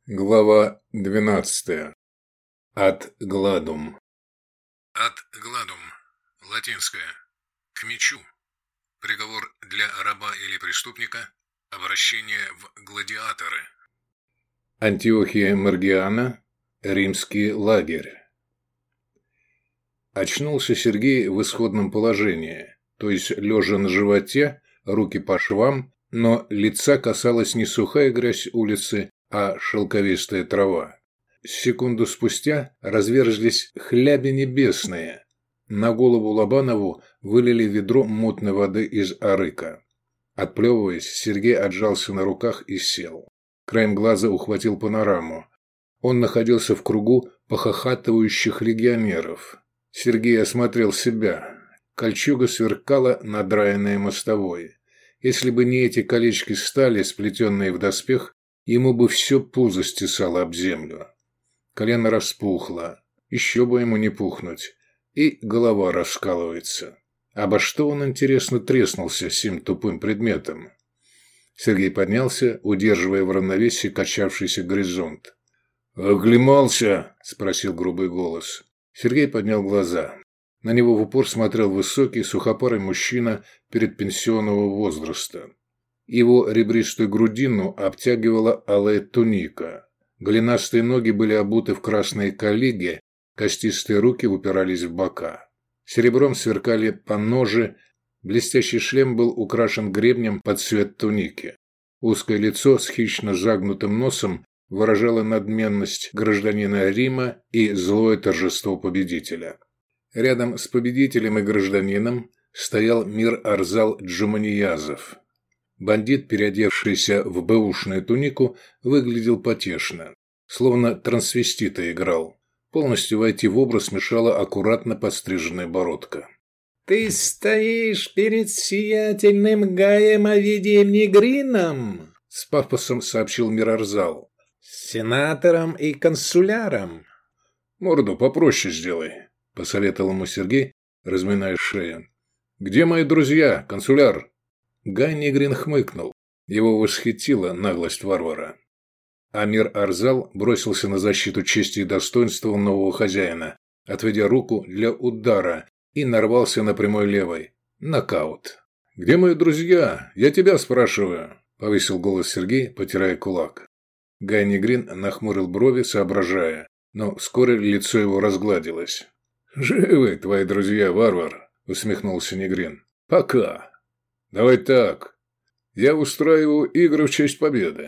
Глава 12. Ad gladum. Ad gladum. Латинское. К мечу. Приговор для раба или преступника. Обращение в гладиаторы. Антиохия Маргиана. Римский лагерь. Очнулся Сергей в исходном положении, то есть лежа на животе, руки по швам, но лица касалась не сухая грязь улицы, а шелковистая трава. Секунду спустя разверзлись хляби небесные. На голову Лобанову вылили ведро мутной воды из арыка. Отплевываясь, Сергей отжался на руках и сел. Краем глаза ухватил панораму. Он находился в кругу похохатывающих легионеров. Сергей осмотрел себя. Кольчуга сверкала надраенной мостовой. Если бы не эти колечки стали, сплетенные в доспех, ему бы все пузо стесало об землю. Колено распухло, еще бы ему не пухнуть, и голова раскалывается. Обо что он, интересно, треснулся сим тупым предметом? Сергей поднялся, удерживая в равновесии качавшийся горизонт. «Оглемался?» – спросил грубый голос. Сергей поднял глаза. На него в упор смотрел высокий, сухопарый мужчина предпенсионного возраста. Его ребристую грудину обтягивала алая туника. Голенастые ноги были обуты в красные коллиги, костистые руки упирались в бока. Серебром сверкали поножи, блестящий шлем был украшен гребнем под цвет туники. Узкое лицо с хищно загнутым носом выражало надменность гражданина Рима и злое торжество победителя. Рядом с победителем и гражданином стоял Мир-Арзал Джуманиязов. Бандит, переодевшийся в бэушную тунику, выглядел потешно, словно трансвестита играл. Полностью войти в образ мешала аккуратно подстриженная бородка. «Ты стоишь перед сиятельным Гаем Овидием Негрином?» — с пафосом сообщил Мир-Арзал. «Сенатором и консуляром». «Морду попроще сделай», — посоветовал ему Сергей, разминая шею. «Где мои друзья, консуляр?» Гай Негрин хмыкнул. Его восхитила наглость варвара. А Мир-Арзал бросился на защиту чести и достоинства нового хозяина, отведя руку для удара, и нарвался на прямой левой. Нокаут. «Где мои друзья? Я тебя спрашиваю», — повысил голос Сергей, потирая кулак. Гай Негрин нахмурил брови, соображая, но вскоре лицо его разгладилось. «Живы твои друзья, варвар», — усмехнулся Негрин. «Пока. Давай так. Я устраиваю игры в честь победы.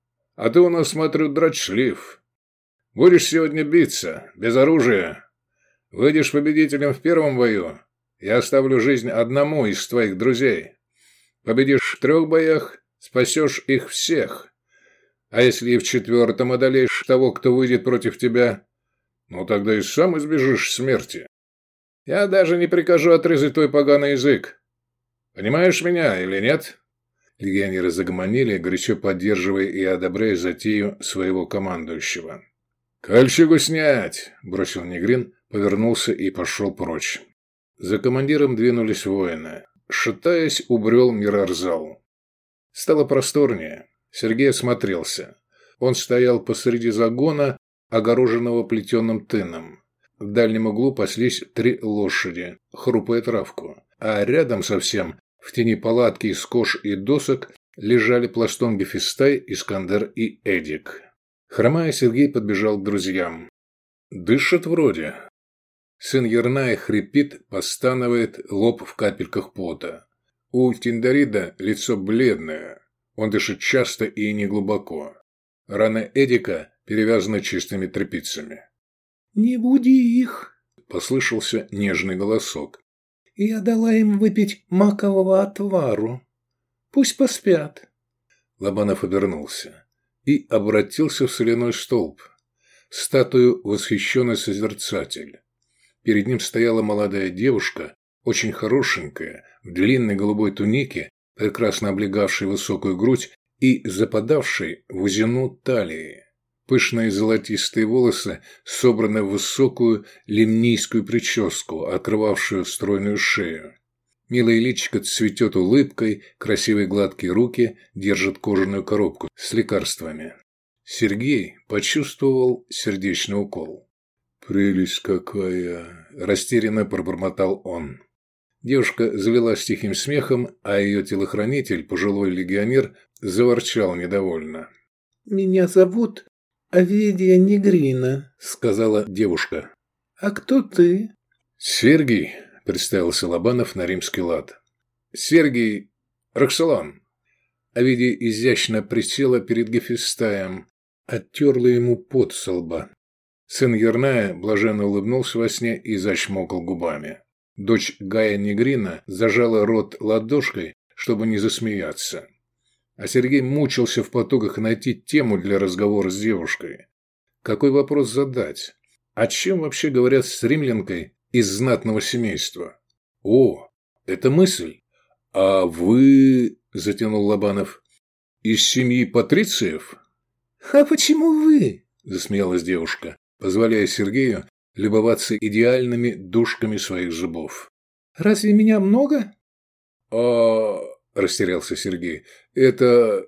А ты у нас, смотрю, драчлив. Будешь сегодня биться, без оружия. Выйдешь победителем в первом бою. Я оставлю жизнь одному из твоих друзей. Победишь в 3 боях, спасешь их всех. А если и в 4-м одолеешь того, кто выйдет против тебя, ну тогда и сам избежишь смерти. Я даже не прикажу отрезать твой поганый язык. Понимаешь меня или нет?» Легионеры загомонили, горячо поддерживая и одобряя затею своего командующего. «Кольчугу снять!» – бросил Негрин, повернулся и пошел прочь. За командиром двинулись воины. Шатаясь, убрел Мир-Арзал. Стало просторнее. Сергей осмотрелся. Он стоял посреди загона, огороженного плетеным тыном. В дальнем углу паслись 3 лошади, хрупая травку. А рядом совсем, в тени палатки из кож и досок, лежали пластон Гефестай, Искандер и Эдик. Хромая, Сергей подбежал к друзьям. «Дышат вроде». Сын Ерная хрипит, постанывает, лоб в капельках пота. У Тиндарида лицо бледное. Он дышит часто и неглубоко. Рана Эдика перевязана чистыми тряпицами. «Не буди их», — послышался нежный голосок. «Я дала им выпить макового отвару. Пусть поспят». Лобанов обернулся и обратился в соляной столб. Статую восхищенный созерцатель. Перед ним стояла молодая девушка, очень хорошенькая, в длинной голубой тунике, прекрасно облегавшей высокую грудь и западавшей в узину талии. Пышные золотистые волосы собраны в высокую лимнийскую прическу, открывавшую стройную шею. Милое личико цветет улыбкой, красивые гладкие руки держат кожаную коробку с лекарствами. Сергей почувствовал сердечный укол. «Прелесть какая!» – растерянно пробормотал он. Девушка залилась тихим смехом, а ее телохранитель, пожилой легионер, заворчал недовольно. «Меня зовут Авидия Негрина», – сказала девушка. «А кто ты?» «Сергий», – представился Лобанов на римский лад. «Сергий Роксолан». Авидия изящно присела перед Гефестаем, оттерла ему пот со лба. Сын Ерная блаженно улыбнулся во сне и зачмокал губами. Дочь Гая Негрина зажала рот ладошкой, чтобы не засмеяться. А Сергей мучился в потугах найти тему для разговора с девушкой. Какой вопрос задать? О чем вообще говорят с римлянкой из знатного семейства? «О, это мысль! А вы, — затянул Лобанов, — из семьи патрициев?» «А почему вы?» – засмеялась девушка, позволяя Сергею любоваться идеальными дужками своих зубов. «Разве меня много?» Растерялся Сергей. «Это...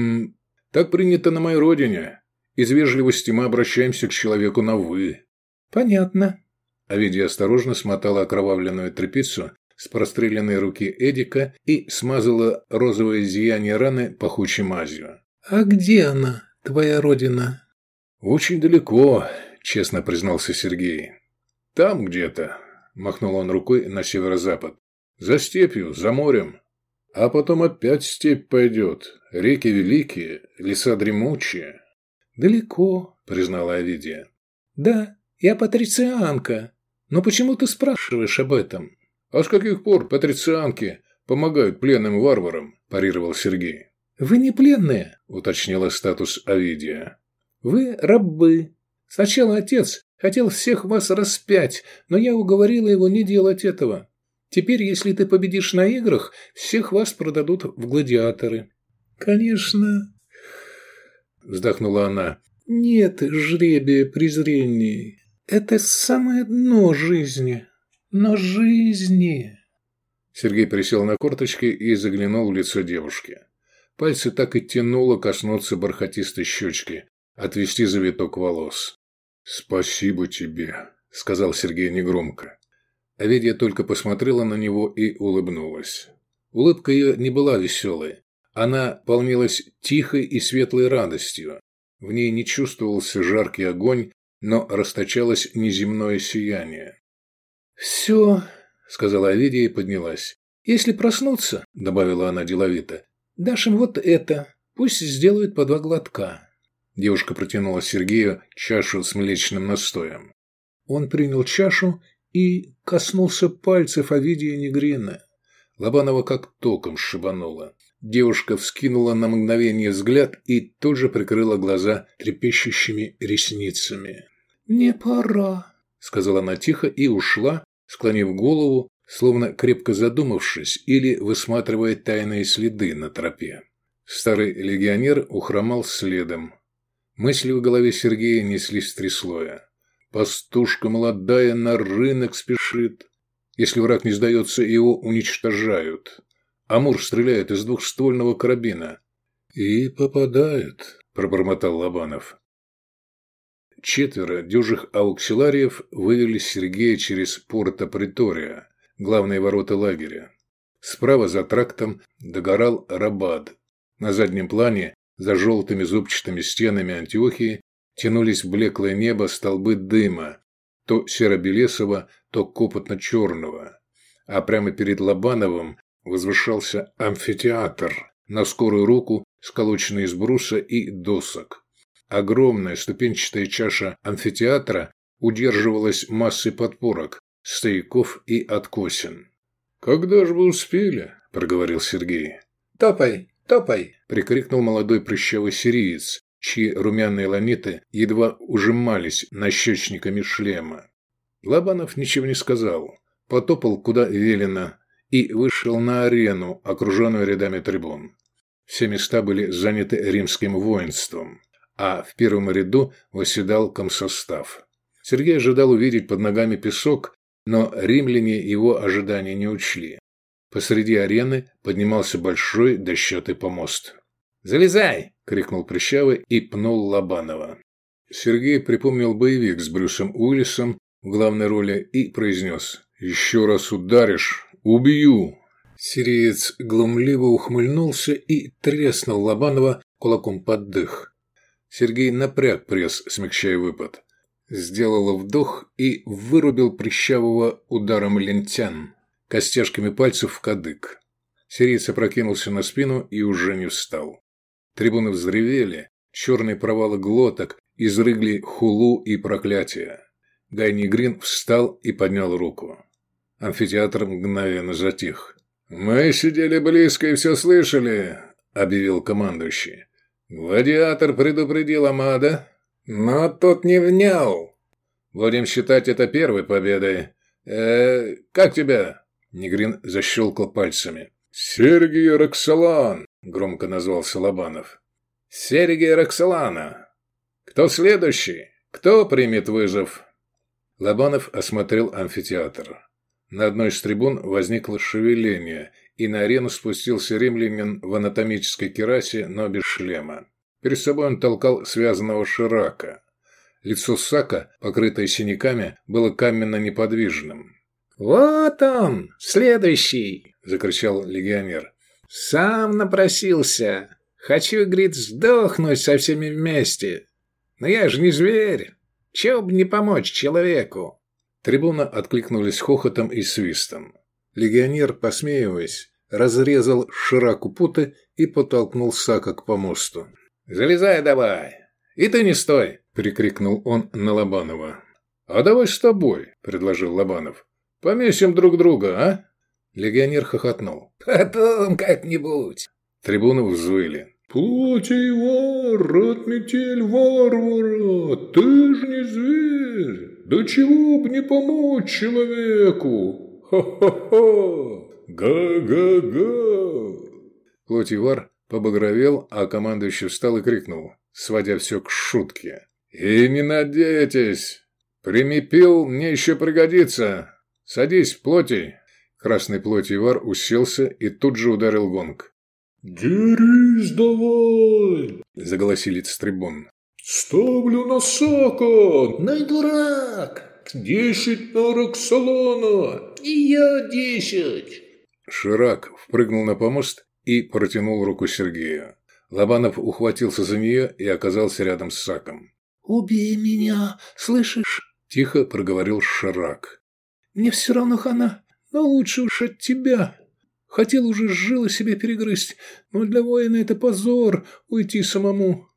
так принято на моей родине. Из вежливости мы обращаемся к человеку на «вы». «Понятно». Авидия осторожно смотала окровавленную тряпицу с простреленной руки Эдика и смазала розовое зияние раны пахучей мазью. «А где она, твоя родина?» «Очень далеко», – честно признался Сергей. «Там где-то», – махнул он рукой на северо-запад. «За степью, за морем. А потом опять степь пойдет. Реки великие, леса дремучие». «Далеко», – признала Авидия. «Да, я патрицианка. Но почему ты спрашиваешь об этом?» «А с каких пор патрицианки помогают пленным варварам?» – парировал Сергей. «Вы не пленные», – уточнила статус Авидия. «Вы рабы. Сначала отец хотел всех вас распять, но я уговорила его не делать этого. Теперь, если ты победишь на играх, всех вас продадут в гладиаторы». «Конечно», – вздохнула она. «Нет жребия презренней. Это самое дно жизни. Но жизни...» Сергей присел на корточки и заглянул в лицо девушки. Пальцы так и тянуло коснуться бархатистой щечки, отвести завиток волос. «Спасибо тебе», – сказал Сергей негромко. Авидия только посмотрела на него и улыбнулась. Улыбка ее не была веселой. Она полнилась тихой и светлой радостью. В ней не чувствовался жаркий огонь, но расточалось неземное сияние. «Все», – сказала Авидия и поднялась. «Если проснуться, – добавила она деловито, – дашь им вот это, пусть сделают по 2 глотка». Девушка протянула Сергею чашу с млечным настоем. Он принял чашу и коснулся пальцев Авидии Негрина. Лобанова как током сшибанула. Девушка вскинула на мгновение взгляд и тут же прикрыла глаза трепещущими ресницами. «Мне пора», – сказала она тихо и ушла, склонив голову, словно крепко задумавшись или высматривая тайные следы на тропе. Старый легионер ухромал следом. Мысли в голове Сергея неслись в 3 слоя. Пастушка молодая на рынок спешит. Если враг не сдается, его уничтожают. Амур стреляет из двухствольного карабина. «И попадает», – пробормотал Лобанов. 4 дюжих ауксилариев вывели Сергея через Порто-Претория, главные ворота лагеря. Справа за трактом догорал Рабад. На заднем плане, за желтыми зубчатыми стенами Антиохии, тянулись в блеклое небо столбы дыма, то серо-белесого, то копотно-черного. А прямо перед Лобановым возвышался амфитеатр, на скорую руку сколоченный из бруса и досок. Огромная ступенчатая чаша амфитеатра удерживалась массой подпорок, стояков и откосин. «Когда же вы успели?» – проговорил Сергей. «Топай, топай!» – прикрикнул молодой прыщавый сириец, чьи румяные ламиты едва ужимались нащечниками шлема. Лобанов ничего не сказал, потопал куда велено и вышел на арену, окруженную рядами трибун. Все места были заняты римским воинством, а в первом ряду восседал комсостав. Сергей ожидал увидеть под ногами песок, но римляне его ожидания не учли. Посреди арены поднимался большой дощатый помост. «Залезай!» – крикнул Прыщавый и пнул Лобанова. Сергей припомнил боевик с Брюсом Уиллисом в главной роли и произнес: «Еще раз ударишь – убью!» Сириец глумливо ухмыльнулся и треснул Лобанова кулаком под дых. Сергей напряг пресс, смягчая выпад. Сделал вдох и вырубил Прыщавого ударом лентян, костяшками пальцев в кадык. Сириец опрокинулся на спину и уже не встал. Трибуны взревели, черные провалы глоток изрыгли хулу и проклятия. Гай Нигрин встал и поднял руку. Амфитеатр мгновенно затих. «Мы сидели близко и все слышали», — объявил командующий. «Гладиатор предупредил Амада, но тот не внял. Будем считать это первой победой. Как тебя?» Нигрин защелкал пальцами. «Сергий Роксолан», — громко назвался Лобанов. «Сергия Роксолана. Кто следующий? Кто примет вызов?» Лобанов осмотрел амфитеатр. На одной из трибун возникло шевеление, и на арену спустился римлянин в анатомической кирасе, но без шлема. Перед собой он толкал связанного Ширака. Лицо Сака, покрытое синяками, было каменно неподвижным. «Вот он, следующий!» – закричал легионер. «Сам напросился. Хочу, говорит, сдохнуть со всеми вместе. Но я же не зверь. Чего бы не помочь человеку?» Трибуна откликнулись хохотом и свистом. Легионер, посмеиваясь, разрезал Шираку путы и подтолкнул Сака к помосту. «Залезай давай! И ты не стой!» – прикрикнул он на Лобанова. «А давай с тобой!» – предложил Лобанов. «Помесим друг друга, а?» Легионер хохотнул. «Потом как-нибудь!» Трибуны взвыли. «Плоть и вар, отметель варвара! Ты ж не зверь! Да чего б не помочь человеку! Ха-ха-ха! Га-га-га!» Плоть и вар побагровел, а командующий встал и крикнул, сводя все к шутке. «И не надейтесь! Примепил мне еще пригодится! Садись, Плотий!» Красный Плотий вар уселся и тут же ударил гонг. «Дерись давай!» – заголосили с трибун. «Ставлю на Сака! Ну и дурак! 10 на Роксолана! И я 10!» Ширак впрыгнул на помост и протянул руку Сергею. Лобанов ухватился за нее и оказался рядом с Саком. «Убей меня, слышишь?» – тихо проговорил Ширак. «Мне все равно хана, но лучше уж от тебя. Хотел уже жилы себе перегрызть, но для воина это позор уйти самому».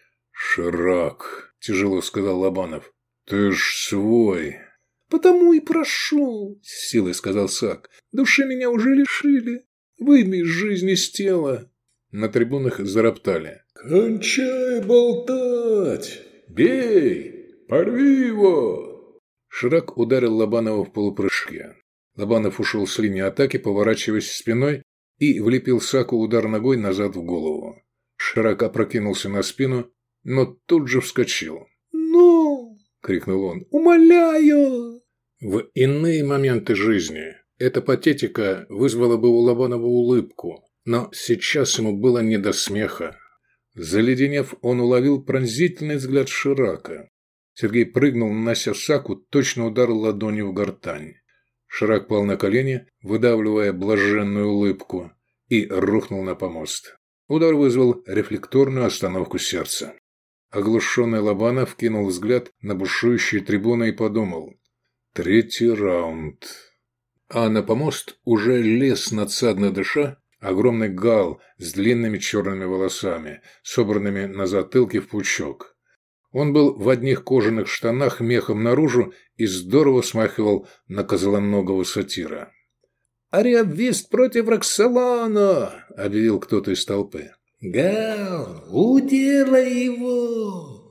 «Ширак», – тяжело сказал Лобанов, – «ты ж свой». «Потому и прошу», – с силой сказал Сак. «Души меня уже лишили. Выйми из жизни с тела». На трибунах зароптали. «Кончай болтать! Бей! Порви его!» Ширак ударил Лобанова в полупрыжке. Лобанов ушел с линии атаки, поворачиваясь спиной, и влепил Саку удар ногой назад в голову. Ширак опрокинулся на спину, но тут же вскочил. «Ну!» – крикнул он. «Умоляю!» В иные моменты жизни эта патетика вызвала бы у Лобанова улыбку, но сейчас ему было не до смеха. Заледенев, он уловил пронзительный взгляд Ширака. Сергей прыгнул, нанося Саку точно удар ладонью в гортань. Ширак пал на колени, выдавливая блаженную улыбку, и рухнул на помост. Удар вызвал рефлекторную остановку сердца. Оглушенный Лобанов кинул взгляд на бушующие трибуны и подумал: «Третий раунд». А на помост уже лез, надсадно дыша, огромный гал с длинными черными волосами, собранными на затылке в пучок. Он был в одних кожаных штанах мехом наружу и здорово смахивал на козлоногого сатира. «Ариавист против Роксолана!» – объявил кто-то из толпы. «Гал, уделай его!»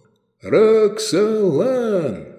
«Роксолан!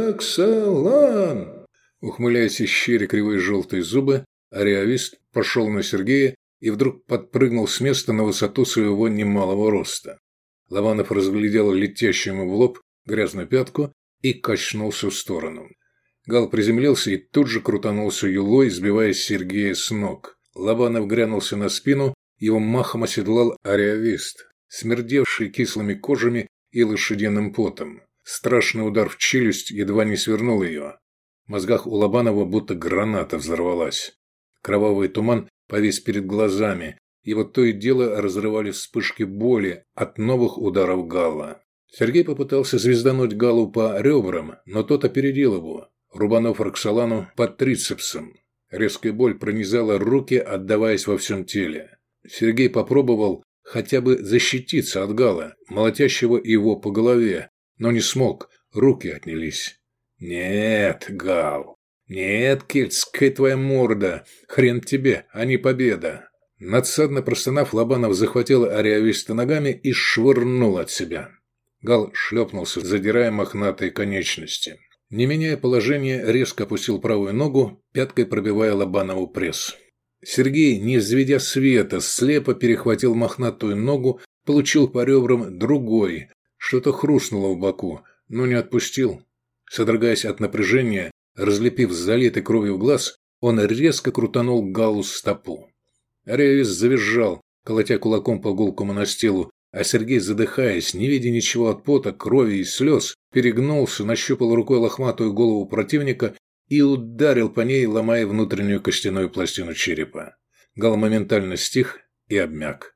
Роксолан!» Ухмыляясь и щеря кривые желтые зубы, ариавист пошел на Сергея и вдруг подпрыгнул с места на высоту своего немалого роста. Лобанов разглядел летящую ему в лоб грязную пятку и качнулся в сторону. Гал приземлился и тут же крутанулся юлой, сбивая Сергея с ног. Лобанов грянулся на спину, его махом оседлал ариавист. смердевший кислыми кожами и лошадиным потом. Страшный удар в челюсть едва не свернул ее. В мозгах у Лобанова будто граната взорвалась. Кровавый туман повис перед глазами, и вот то и дело разрывали вспышки боли от новых ударов Галла. Сергей попытался звездануть Галлу по ребрам, но тот опередил его, рубанув Роксолану под трицепсом. Резкая боль пронизала руки, отдаваясь во всем теле. Сергей попробовал хотя бы защититься от Галла, молотящего его по голове, но не смог, руки отнялись. «Нет, Гал, нет, кельтская твоя морда, хрен тебе, а не победа!» Надсадно простонав, Лобанов захватил ариависта ногами и швырнул от себя. Гал шлепнулся, задирая мохнатые конечности. Не меняя положение, резко опустил правую ногу, пяткой пробивая Лобанову пресс. Сергей, не взведя света, слепо перехватил мохнатую ногу, получил по ребрам другой. Что-то хрустнуло в боку, но не отпустил. Содрогаясь от напряжения, разлепив залитый кровью глаз, он резко крутанул Галлу стопу. Ариавис завизжал, колотя кулаком по гулкому настилу, а Сергей, задыхаясь, не видя ничего от пота, крови и слез, перегнулся, нащупал рукой лохматую голову противника и ударил по ней, ломая внутреннюю костяную пластину черепа. Гал моментально стих и обмяк.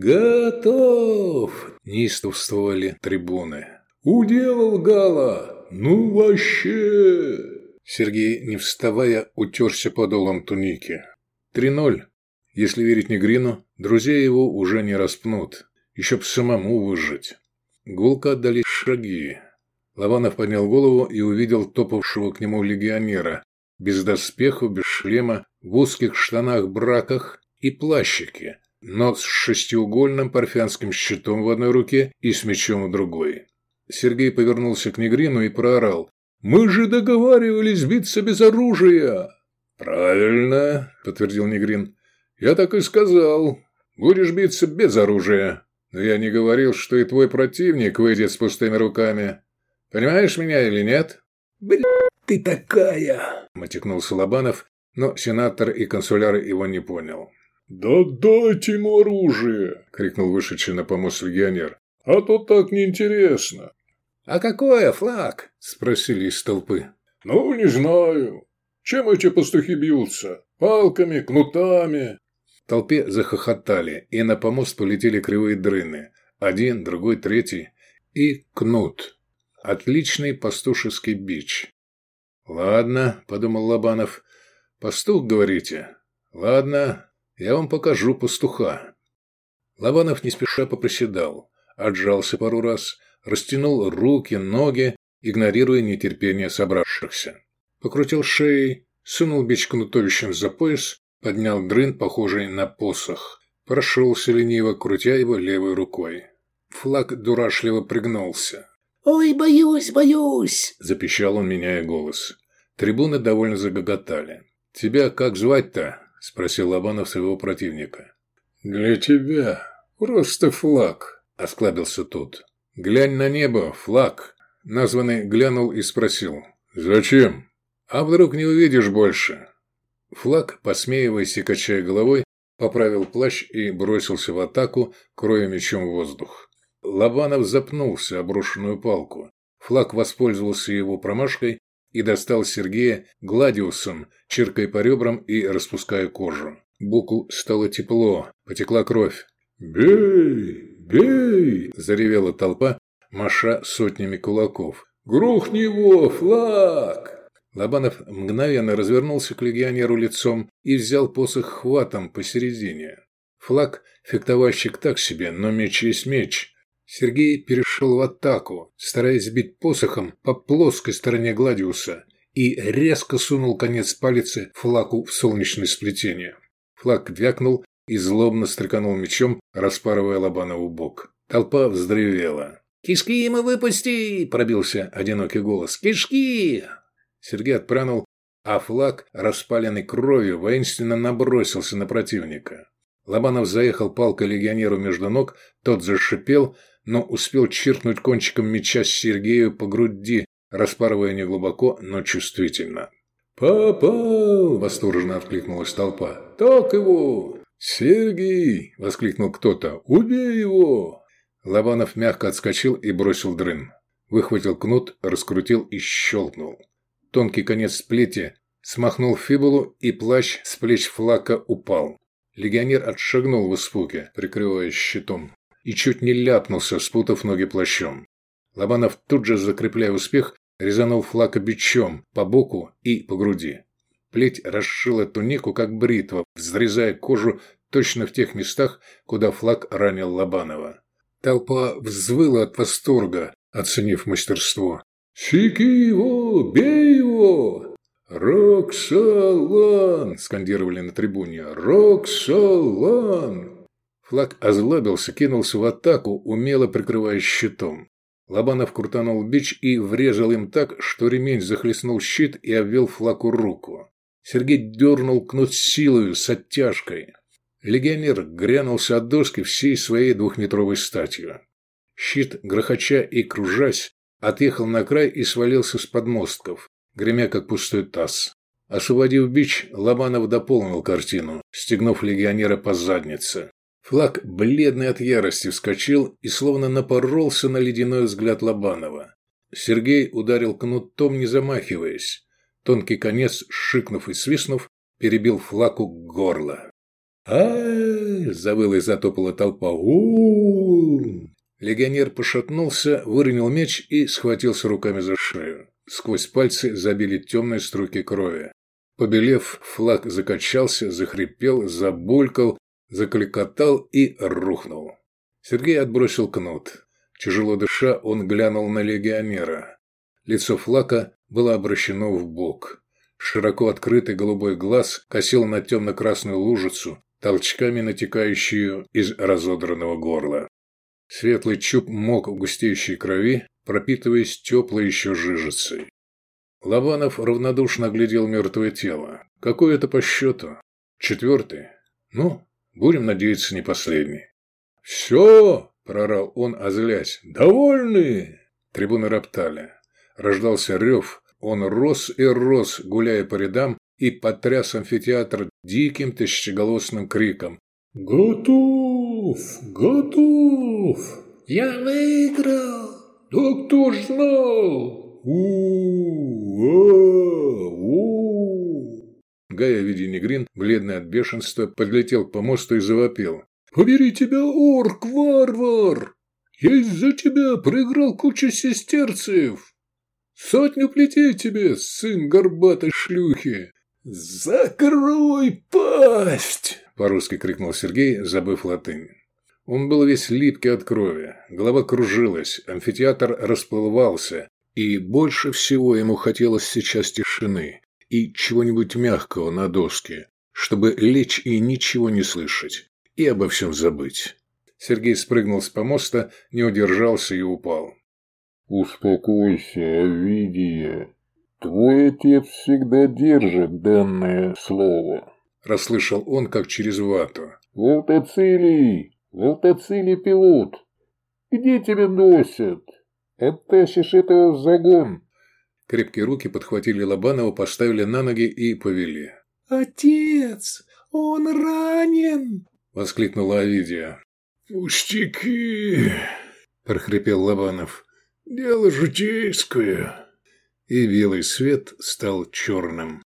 «Готов!» – неистовствовали трибуны. «Уделал Гала! Ну вообще!» Сергей, не вставая, утерся подолом туники. 3-0. Если верить Негрину, друзья его уже не распнут. Еще б самому выжить. Гулко отдались шаги. Лобанов поднял голову и увидел топавшего к нему легионера. Без доспехов, без шлема, в узких штанах-браках и плащике, но с шестиугольным парфянским щитом в одной руке и с мечом в другой. Сергей повернулся к Негрину и проорал: «Мы же договаривались биться без оружия!» «Правильно», — подтвердил Негрин. «Я так и сказал. Будешь биться без оружия. Но я не говорил, что и твой противник выйдет с пустыми руками. Понимаешь меня или нет?» «Блядь, ты такая!» – мотикнулся Лобанов, но сенатор и консуляр его не понял. «Да дайте ему оружие!» – крикнул вышедший на помост легионер. «А то так неинтересно!» «А какое, флаг?» – спросили из толпы. «Ну, не знаю. Чем эти пастухи бьются? Палками, кнутами?» В толпе захохотали, и на помост полетели кривые дрыны. Один, другой, третий. И кнут. Отличный пастушеский бич. «Ладно», – подумал Лобанов. «Пастух, говорите? Ладно, я вам покажу пастуха». Лобанов не спеша поприседал, отжался пару раз, растянул руки, ноги, игнорируя нетерпение собравшихся. Покрутил шеей, сунул бич кнутовищем за пояс, поднял дрын, похожий на посох. Прошелся лениво, крутя его левой рукой. Флаг дурашливо пригнулся. «Ой, боюсь!» – запищал он, меняя голос. Трибуны довольно загоготали. «Тебя как звать-то?» – спросил Лобанов своего противника. «Для тебя просто флаг», – осклабился тот. «Глянь на небо, флаг!» Названный глянул и спросил. «Зачем? А вдруг не увидишь больше?» Флаг, посмеиваясь и качая головой, поправил плащ и бросился в атаку, кроя мечом воздух. Лобанов запнулся о брошенную палку. Флаг воспользовался его промашкой и достал Сергея гладиусом, чиркая по ребрам и распуская кожу. Боку стало тепло, потекла кровь. «Бей! Бей!» – заревела толпа, маша сотнями кулаков. «Грохни его, флаг!» Лобанов мгновенно развернулся к легионеру лицом и взял посох хватом посередине. Флаг – фехтовальщик так себе, но меч есть меч. Сергей перешел в атаку, стараясь бить посохом по плоской стороне гладиуса, и резко сунул конец палицы флагу в солнечное сплетение. Флаг вякнул и злобно стреканул мечом, распарывая Лобанову бок. Толпа вздревела. «Кишки ему выпусти!» – пробился одинокий голос. «Кишки!» Сергей отпрянул, а флаг, распаленный кровью, воинственно набросился на противника. Лобанов заехал палкой легионеру между ног, тот зашипел, но успел чиркнуть кончиком меча Сергею по груди, распарывая неглубоко, но чувствительно. «Попал!» – восторженно откликнулась толпа. «Так его!» «Сергей!» – воскликнул кто-то. «Убей его!» Лобанов мягко отскочил и бросил дрын. Выхватил кнут, раскрутил и щелкнул. Тонкий конец плети смахнул фибулу, и плащ с плеч Флака упал. Легионер отшагнул в испуге, прикрываясь щитом, и чуть не ляпнулся, спутав ноги плащом. Лобанов, тут же закрепляя успех, резанул Флака бичом по боку и по груди. Плеть расшила тунику, как бритва, взрезая кожу точно в тех местах, куда Флак ранил Лобанова. Толпа взвыла от восторга, оценив мастерство. «Секи его! Бей его!» «Роксолан!» – скандировали на трибуне. «Роксолан!» Флак озлобился, кинулся в атаку, умело прикрываясь щитом. Лобанов крутанул бич и врезал им так, что ремень захлестнул щит и обвел Флаку руку. Сергей дернул кнут силою, с оттяжкой. Легионер грянулся от доски всей своей 2-метровой статью. Щит, грохоча и кружась, отъехал на край и свалился с подмостков, гремя как пустой таз. Освободив бич, Лобанов дополнил картину, стегнув легионера по заднице. Флак, бледный от ярости, вскочил и словно напоролся на ледяной взгляд Лобанова. Сергей ударил кнутом, не замахиваясь. Тонкий конец, шикнув и свистнув, перебил Флаку горло. «Ай!» – завыла и затопала толпа. «У-у-у!» Легионер пошатнулся, выронил меч и схватился руками за шею. Сквозь пальцы забили темные струйки крови. Побелев, Флак закачался, захрипел, забулькал, закликотал и рухнул. Сергей отбросил кнут. Тяжело дыша, он глянул на легионера. Лицо Флака было обращено вбок. Широко открытый голубой глаз косил на темно-красную лужицу, толчками натекающую из разодранного горла. Светлый чуб мок в густеющей крови, пропитываясь теплой еще жижицей. Лобанов равнодушно оглядел мертвое тело. Какой это по счету? 4-й? Ну, будем надеяться, не последний. «Все!» – прорал он, озлясь. «Довольны!» Трибуны роптали. Рождался рев. Он рос и рос, гуляя по рядам, и потряс амфитеатр диким тысячеголосным криком. «Готов! Готов! Я выиграл! Да кто ж знал? У-а-у!» Гай Овидий Негрин, бледный от бешенства, подлетел к помосту и завопил. «Побери тебя, орк, варвар! Я из-за тебя проиграл кучу сестерцев! 100 плетей тебе, сын горбатой шлюхи! Закрой пасть!» По-русски крикнул Сергей, забыв латынь. Он был весь липкий от крови, голова кружилась, амфитеатр расплывался, и больше всего ему хотелось сейчас тишины и чего-нибудь мягкого на доске, чтобы лечь и ничего не слышать, и обо всем забыть. Сергей спрыгнул с помоста, не удержался и упал. «Успокойся, Овидия. Твой отец всегда держит данное слово», – расслышал он, как через вату. «Волтоцилий! Волтоцилий, пилот! Где тебя носят? Оттащишь этого в загон!» Крепкие руки подхватили Лобанова, поставили на ноги и повели. «Отец! Он ранен!» – воскликнула Овидия. «Пустяки!» – прохрипел Лобанов. «Дело житейское!» И белый свет стал черным.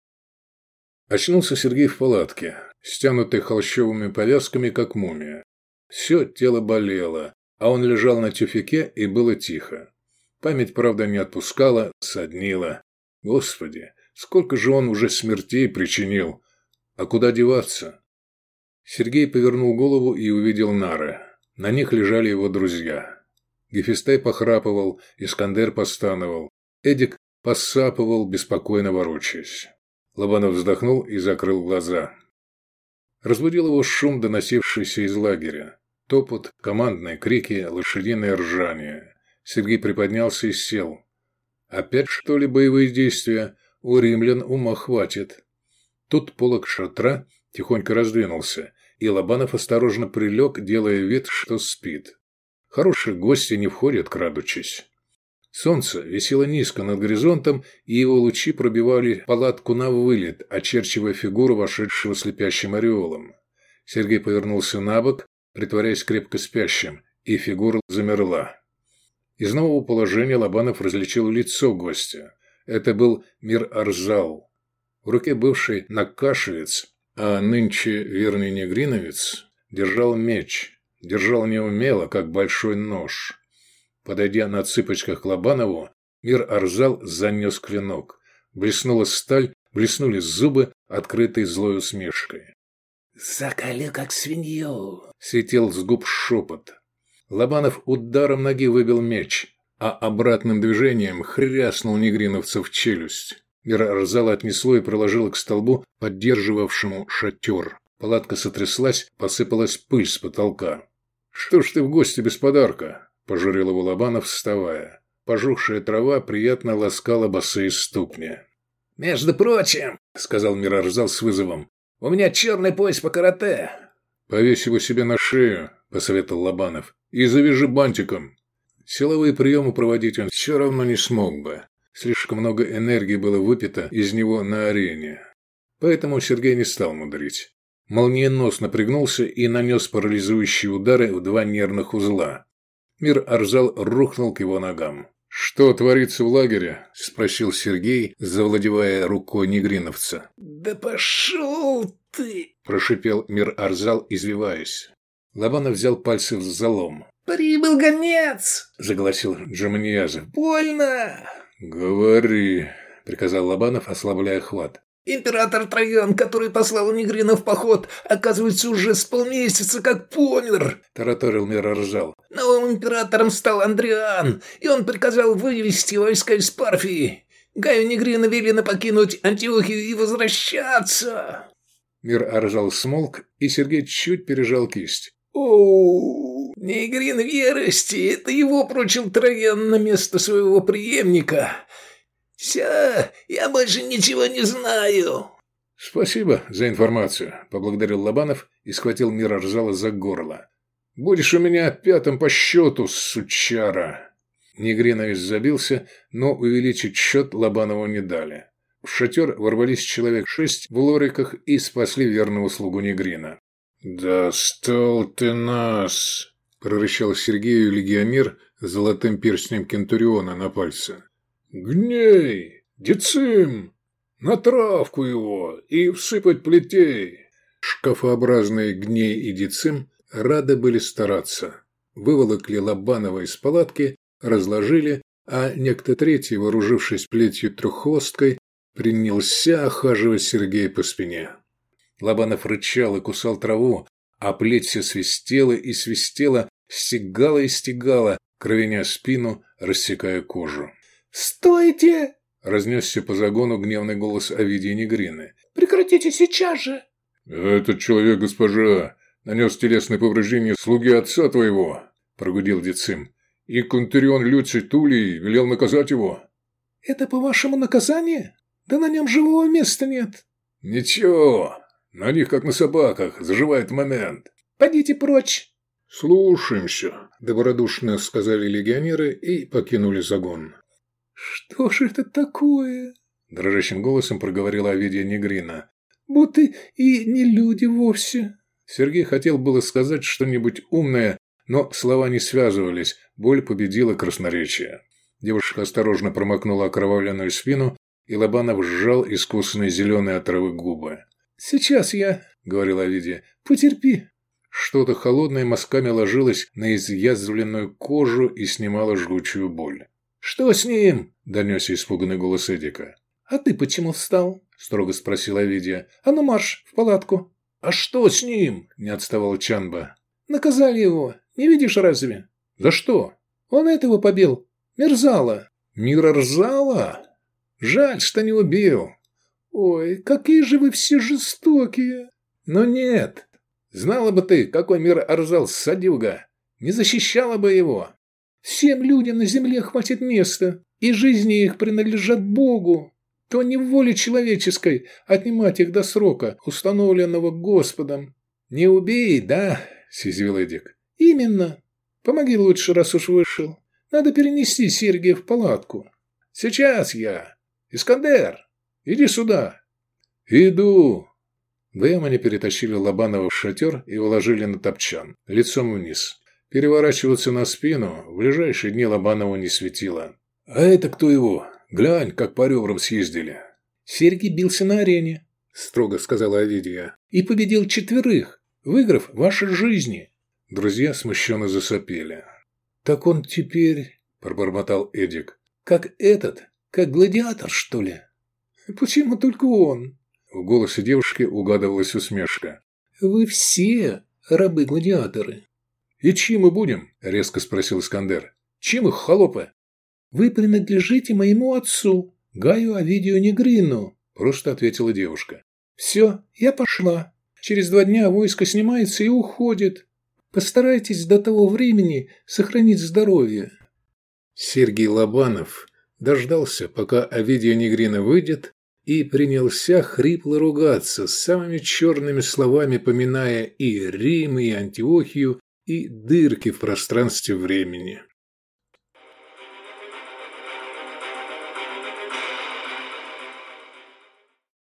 Очнулся Сергей в палатке, стянутой холщовыми повязками, как мумия. Все тело болело, а он лежал на тюфяке, и было тихо. Память, правда, не отпускала, соднила. Господи, сколько же он уже смертей причинил! А куда деваться? Сергей повернул голову и увидел нары. На них лежали его друзья. Гефестай похрапывал, Искандер постановал. Эдик посапывал, беспокойно ворочаясь. Лобанов вздохнул и закрыл глаза. Разбудил его шум, доносившийся из лагеря. Топот, командные крики, лошадиное ржание. Сергей приподнялся и сел. Опять, что ли, боевые действия? У римлян ума хватит. Тут полог шатра тихонько раздвинулся, и Лобанов осторожно прилег, делая вид, что спит. Хорошие гости не входят, крадучись. Солнце висело низко над горизонтом, и его лучи пробивали палатку на вылет, очерчивая фигуру вошедшего слепящим ореолом. Сергей повернулся на бок, притворяясь крепко спящим, и фигура замерла. Из нового положения Лобанов различил лицо гостя. Это был Мир-Арзал. В руке бывший накашевец, а нынче верный негриновец, держал меч. Держал неумело, как большой нож. Подойдя на цыпочках к Лобанову, Мир-Арзал занес клинок. Блеснула сталь, блеснули зубы, открытые злой усмешкой. «Закалю, как свинью!» — светил с губ шепот. Лобанов ударом ноги выбил меч, а обратным движением хряснул негриновца в челюсть. Мир-Арзала отнесло и приложило к столбу, поддерживавшему шатер. Палатка сотряслась, посыпалась пыль с потолка. «Что ж ты в гости без подарка?» – пожурил его Лобанов, вставая. Пожухшая трава приятно ласкала босые ступни. «Между прочим», – сказал Мир-Арзал с вызовом, – «у меня черный пояс по карате». «Повесь его себе на шею», – посоветовал Лобанов, – «и завяжи бантиком». Силовые приемы проводить он все равно не смог бы. Слишком много энергии было выпито из него на арене. Поэтому Сергей не стал мудрить. Молниеносно пригнулся и нанес парализующие удары в 2 нервных узла. Мир-Арзал рухнул к его ногам. «Что творится в лагере?» – спросил Сергей, завладевая рукой негриновца. «Да пошел ты!» – прошипел Мир-Арзал, извиваясь. Лобанов взял пальцы в залом. «Прибыл гонец!» – загласил Джаманьязов. «Больно!» «Говори!» – приказал Лобанов, ослабляя хват. «Император Троян, который послал Негрина в поход, оказывается, уже с полмесяца как помер!» – тараторил Мир-Арзал. «Новым императором стал Андриан, и он приказал вывести войска из Парфии. Гаю Негрина велено покинуть Антиохию и возвращаться!» Мир-Арзал смолк, и Сергей чуть пережал кисть. «Оу! Негрин в ярости! Это его прочил Троян на место своего преемника!» «Все, я больше ничего не знаю!» «Спасибо за информацию», – поблагодарил Лобанов и схватил Мир-Арзала за горло. «Будешь у меня 5-м по счету, сучара!» Негриновец забился, но увеличить счет Лобанову не дали. В шатер ворвались человек 6 в лориках и спасли верного слугу Негрина. «Достал ты нас!» – прорычал Сергею легионер с золотым перстнем Кентуриона на пальце. «Гней! Децим! На травку его и всыпать плетей!» Шкафообразные Гней и Децим рады были стараться. Выволокли Лобанова из палатки, разложили, а некто третий, вооружившись плетью треххвосткой, принялся охаживать Сергея по спине. Лобанов рычал и кусал траву, а плеть все свистела и свистела, стегала и стегала, кровеня спину, рассекая кожу. «Стойте!» – разнесся по загону гневный голос Овидии Негрины. «Прекратите сейчас же!» «Этот человек, госпожа, нанес телесные повреждения слуге отца твоего», – прогудел Децим. «И Кентурион Люций Тулий велел наказать его». «Это, по-вашему, наказание? Да на нем живого места нет». «Ничего, на них, как на собаках, заживает момент». «Пойдите прочь!» «Слушаемся», – добродушно сказали легионеры и покинули загон. «Что же это такое?» – дрожащим голосом проговорила Овидия Негрина. «Будто и не люди вовсе». Сергей хотел было сказать что-нибудь умное, но слова не связывались, боль победила красноречие. Девушка осторожно промокнула окровавленную спину, и Лобанов сжал искусанные зеленые от травы губы. «Сейчас я», – говорила Овидия, – «потерпи». Что-то холодное мазками ложилось на изъязвленную кожу и снимало жгучую боль. «Что с ним?» – донесся испуганный голос Эдика. «А ты почему встал?» – строго спросила Овидия. «А ну марш, в палатку». «А что с ним?» – не отставал Чанба. «Наказали его. Не видишь разве?» «За что?» «Он этого побил. Мерзала». «Мир-Арзала? Жаль, что не убил». «Ой, какие же вы все жестокие!» «Но нет. Знала бы ты, какой Мир-Арзал садюга. Не защищала бы его». «Всем людям на земле хватит места, и жизни их принадлежат Богу. То не в воле человеческой отнимать их до срока, установленного Господом». «Не убей, да?» – съязвил Эдик. «Именно. Помоги лучше, раз уж вышел. Надо перенести Сергия в палатку». «Сейчас я. Искандер, иди сюда». «Иду». Вдвоем они перетащили Лобанова в шатер и уложили на топчан, лицом вниз. Переворачиваться на спину в ближайшие дни Лобанову не светило. «А это кто его? Глянь, как по ребрам съездили». «Сергий бился на арене», – строго сказала Овидия, – «и победил 4, выиграв ваши жизни». Друзья смущенно засопели. «Так он теперь, – пробормотал Эдик, – как этот, как гладиатор, что ли?» «Почему только он?» В голосе девушки угадывалась усмешка. «Вы все рабы-гладиаторы». «И чьи мы будем?» – резко спросил Искандер. «Чем их холопы?» «Вы принадлежите моему отцу, Гаю Овидию Негрину», – просто ответила девушка. «Все, я пошла. Через 2 дня войско снимается и уходит. Постарайтесь до того времени сохранить здоровье». Сергий Лобанов дождался, пока Овидия Негрина выйдет, и принялся хрипло ругаться, с самыми черными словами поминая и Рим, и Антиохию, и дырки в пространстве времени.